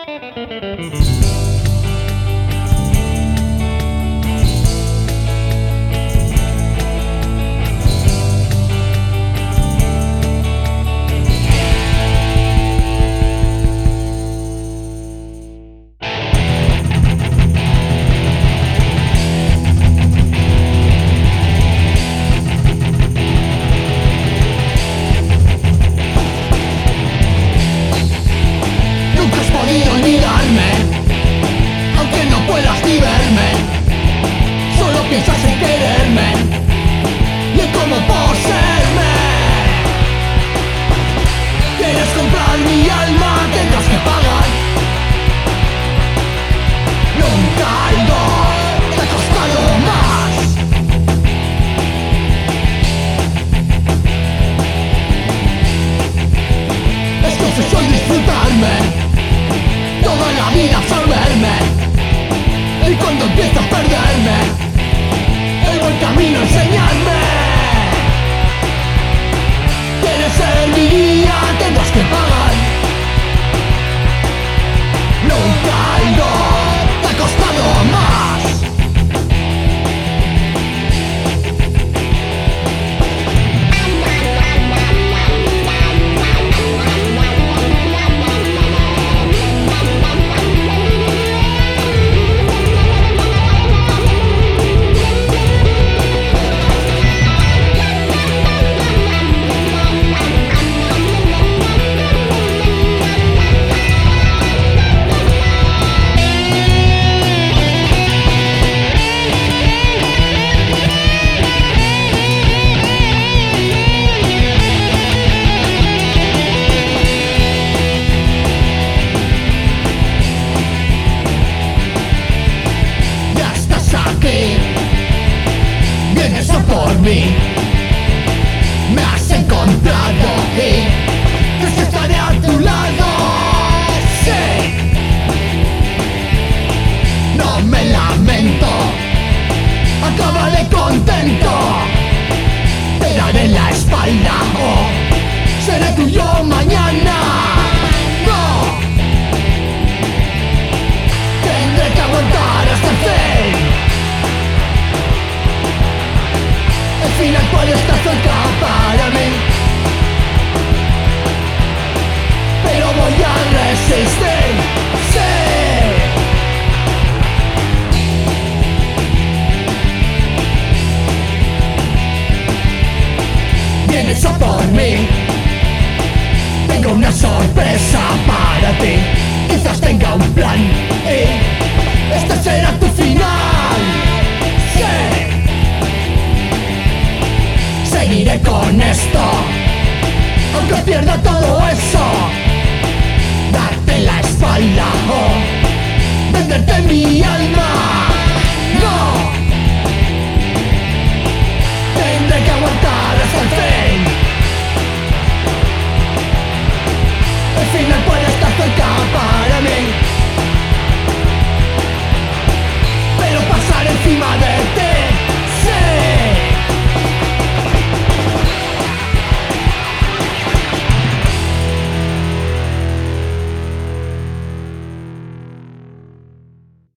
Me has encontrado y pues estaré a tu lado. Sí, no me lamento, acabaré contento. Te daré la espalda o seré tuyo mañana. No, tendré que aguantar hasta el fin. El fin actual está cerca para mí, pero voy a resistir, sí. Vienes a por mí, tengo una sorpresa para ti. Quizás tenga un plan